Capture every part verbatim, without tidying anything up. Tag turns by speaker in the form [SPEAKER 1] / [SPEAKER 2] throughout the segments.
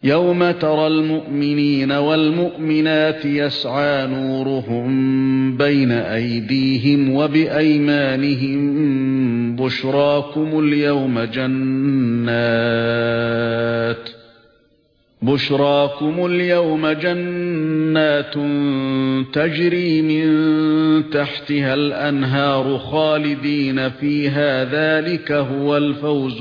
[SPEAKER 1] يَوْمَ تَرَى الْمُؤْمِنِينَ وَالْمُؤْمِنَاتِ يَسْعَىٰ نُورُهُم بَيْنَ أَيْدِيهِمْ وَبِأَيْمَانِهِم بُشْرَاكُمُ الْيَوْمَ جَنَّاتٌ بُشْرَاكُمُ الْيَوْمَ جَنَّاتٌ تَجْرِي مِن تَحْتِهَا الْأَنْهَارُ خَالِدِينَ فِيهَا ۚ ذَلِكَ هُوَ الْفَوْزُ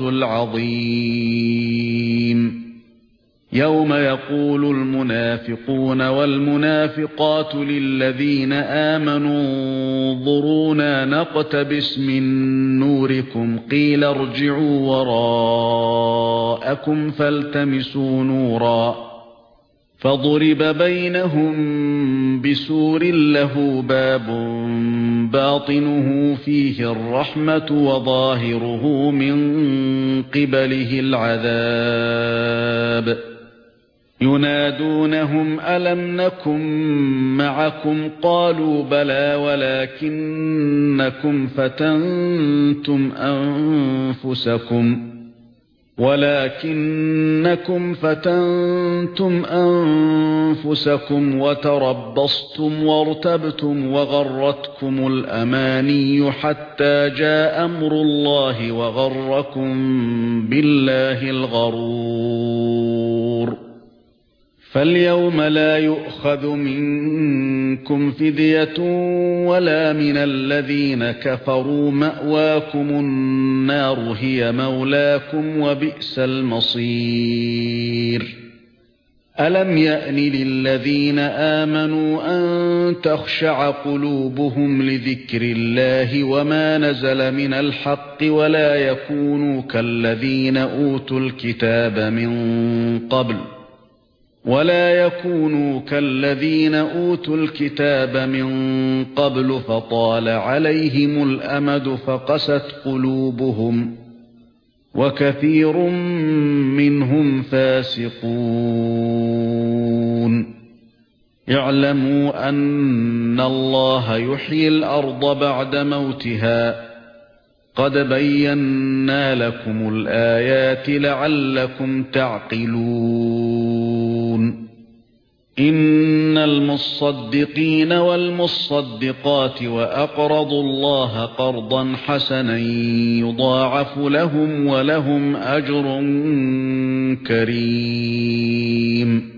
[SPEAKER 1] الْعَظِيمُ. يَوْمَ يَقُولُ الْمُنَافِقُونَ وَالْمُنَافِقَاتُ لِلَّذِينَ آمَنُوا انظُرُونَا نَقْتَبِسْ مِن نُّورِكُمْ قِيلَ ارْجِعُوا وَرَاءَكُمْ فَالْتَمِسُوا نُورًا فَضُرِبَ بَيْنَهُم بِسُورٍ لَّهُ بَابٌ بَاطِنُهُ فِيهِ الرَّحْمَةُ وَظَاهِرُهُ مِن قِبَلِهِ الْعَذَابُ. يُنَادُونَهُمْ أَلَمْ نَكُن مَّعَكُمْ قَالُوا بَلَىٰ وَلَٰكِنَّكُمْ فَتَنتُمْ أَنفُسَكُمْ ولكنكم فتنتم أنفسكم وتربصتم وارتبتم وغرتكم الأماني حتى جاء أمر الله وغركم بالله الغرور. فاليوم لا يؤخذ منكم فدية ولا من الذين كفروا، مأواكم النار هي مولاكم وبئس المصير. ألم يأن للذين آمنوا أن تخشع قلوبهم لذكر الله وما نزل من الحق ولا يكونوا كالذين أوتوا الكتاب من قبل ولا يكونوا كالذين أوتوا الكتاب من قبل فطال عليهم الأمد فقست قلوبهم وكثير منهم فاسقون. اعلموا أن الله يحيي الأرض بعد موتها، قد بينا لكم الآيات لعلكم تعقلون. إن المصدقين والمصدقات وأقرضوا الله قرضا حسنا يضاعف لهم ولهم أجر كريم.